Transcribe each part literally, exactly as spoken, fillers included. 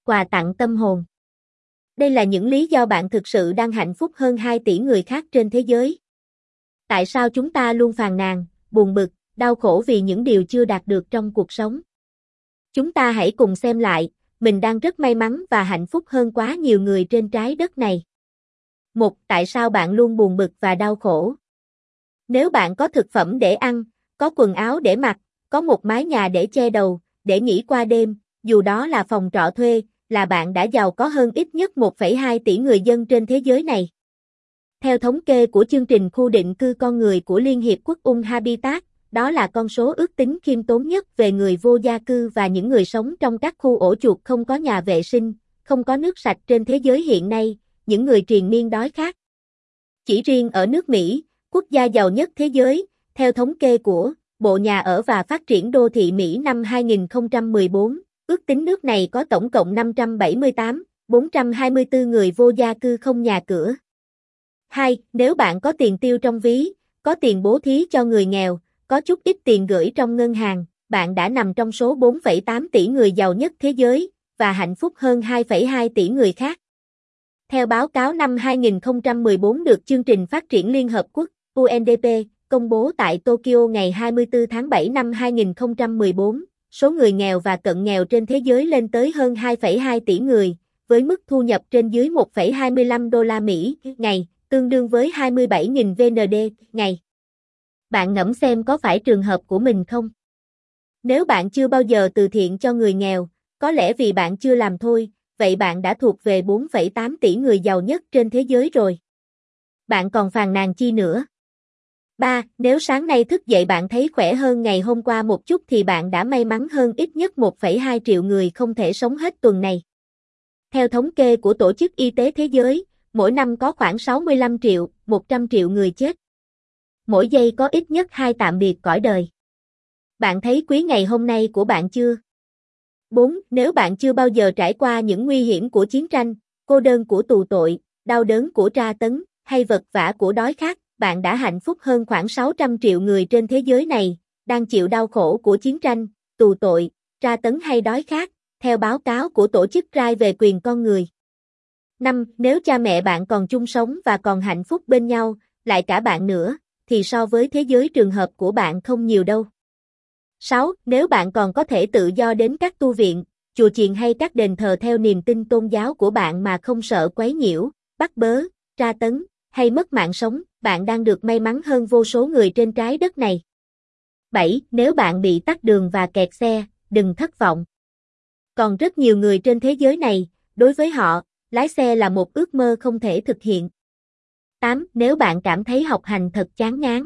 quà tặng tâm hồn. Đây là những lý do bạn thực sự đang hạnh phúc hơn hai tỷ người khác trên thế giới. Tại sao chúng ta luôn phàn nàn, buồn bực, đau khổ vì những điều chưa đạt được trong cuộc sống? Chúng ta hãy cùng xem lại, mình đang rất may mắn và hạnh phúc hơn quá nhiều người trên trái đất này. một. Tại sao bạn luôn buồn bực và đau khổ? Nếu bạn có thực phẩm để ăn, có quần áo để mặc, có một mái nhà để che đầu, để nghỉ qua đêm, dù đó là phòng trọ thuê, là bạn đã giàu có hơn ít nhất một phẩy hai tỷ người dân trên thế giới này. Theo thống kê của chương trình khu định cư con người của Liên Hiệp Quốc u en Habitat, đó là con số ước tính khiêm tốn nhất về người vô gia cư và những người sống trong các khu ổ chuột không có nhà vệ sinh, không có nước sạch trên thế giới hiện nay, những người triền miên đói khát. Chỉ riêng ở nước Mỹ, quốc gia giàu nhất thế giới, theo thống kê của Bộ Nhà ở và Phát triển Đô thị Mỹ năm hai nghìn không trăm mười bốn, ước tính nước này có tổng cộng năm trăm bảy mươi tám nghìn bốn trăm hai mươi tư người vô gia cư không nhà cửa. hai. Nếu bạn có tiền tiêu trong ví, có tiền bố thí cho người nghèo, có chút ít tiền gửi trong ngân hàng, bạn đã nằm trong số bốn phẩy tám tỷ người giàu nhất thế giới, và hạnh phúc hơn hai phẩy hai tỷ người khác. Theo báo cáo năm hai nghìn không trăm mười bốn được Chương trình Phát triển Liên Hợp Quốc, u en đê pê, công bố tại Tokyo ngày hai mươi tư tháng bảy năm hai nghìn không trăm mười bốn, số người nghèo và cận nghèo trên thế giới lên tới hơn hai phẩy hai tỷ người, với mức thu nhập trên dưới một phẩy hai mươi lăm đô la Mỹ ngày, tương đương với hai mươi bảy nghìn vê en đê ngày. Bạn ngẫm xem có phải trường hợp của mình không? Nếu bạn chưa bao giờ từ thiện cho người nghèo, có lẽ vì bạn chưa làm thôi, vậy bạn đã thuộc về bốn phẩy tám tỷ người giàu nhất trên thế giới rồi. Bạn còn phàn nàn chi nữa? ba. Nếu sáng nay thức dậy bạn thấy khỏe hơn ngày hôm qua một chút thì bạn đã may mắn hơn ít nhất một phẩy hai triệu người không thể sống hết tuần này. Theo thống kê của Tổ chức Y tế Thế giới, mỗi năm có khoảng sáu mươi lăm triệu, một trăm triệu người chết. Mỗi giây có ít nhất hai tạm biệt cõi đời. Bạn thấy quý ngày hôm nay của bạn chưa? bốn. Nếu bạn chưa bao giờ trải qua những nguy hiểm của chiến tranh, cô đơn của tù tội, đau đớn của tra tấn, hay vật vã của đói khát, bạn đã hạnh phúc hơn khoảng sáu trăm triệu người trên thế giới này, đang chịu đau khổ của chiến tranh, tù tội, tra tấn hay đói khát, theo báo cáo của Tổ chức rờ a i về quyền con người. năm. Nếu cha mẹ bạn còn chung sống và còn hạnh phúc bên nhau, lại cả bạn nữa, thì so với thế giới trường hợp của bạn không nhiều đâu. sáu. Nếu bạn còn có thể tự do đến các tu viện, chùa chiền hay các đền thờ theo niềm tin tôn giáo của bạn mà không sợ quấy nhiễu, bắt bớ, tra tấn, hay mất mạng sống, bạn đang được may mắn hơn vô số người trên trái đất này. bảy. Nếu bạn bị tắc đường và kẹt xe, đừng thất vọng. Còn rất nhiều người trên thế giới này, đối với họ, lái xe là một ước mơ không thể thực hiện. tám. Nếu bạn cảm thấy học hành thật chán ngán,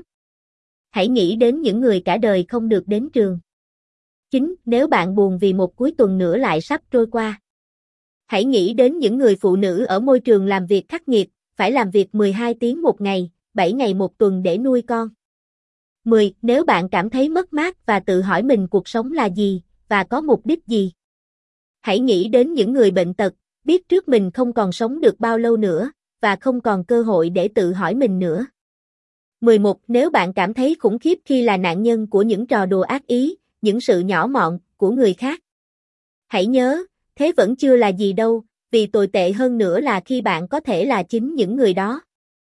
hãy nghĩ đến những người cả đời không được đến trường. chín. Nếu bạn buồn vì một cuối tuần nữa lại sắp trôi qua, hãy nghĩ đến những người phụ nữ ở môi trường làm việc khắc nghiệt, phải làm việc mười hai tiếng một ngày, bảy ngày một tuần để nuôi con. mười. Nếu bạn cảm thấy mất mát và tự hỏi mình cuộc sống là gì, và có mục đích gì, hãy nghĩ đến những người bệnh tật, biết trước mình không còn sống được bao lâu nữa, và không còn cơ hội để tự hỏi mình nữa. mười một. Nếu bạn cảm thấy khủng khiếp khi là nạn nhân của những trò đùa ác ý, những sự nhỏ mọn của người khác, hãy nhớ, thế vẫn chưa là gì đâu, vì tồi tệ hơn nữa là khi bạn có thể là chính những người đó.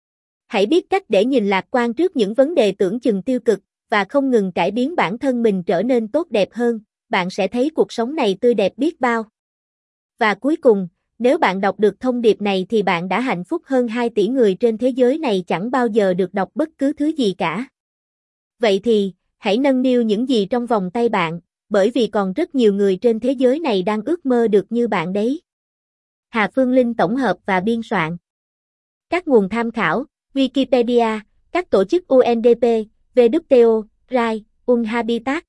Hãy biết cách để nhìn lạc quan trước những vấn đề tưởng chừng tiêu cực, và không ngừng cải biến bản thân mình trở nên tốt đẹp hơn, bạn sẽ thấy cuộc sống này tươi đẹp biết bao. Và cuối cùng, nếu bạn đọc được thông điệp này thì bạn đã hạnh phúc hơn hai tỷ người trên thế giới này chẳng bao giờ được đọc bất cứ thứ gì cả. Vậy thì, hãy nâng niu những gì trong vòng tay bạn, bởi vì còn rất nhiều người trên thế giới này đang ước mơ được như bạn đấy. Hà Phương Linh tổng hợp và biên soạn. Các nguồn tham khảo: Wikipedia, các tổ chức u en đê pê, vê kép tê o, rờ a i, u en Habitat.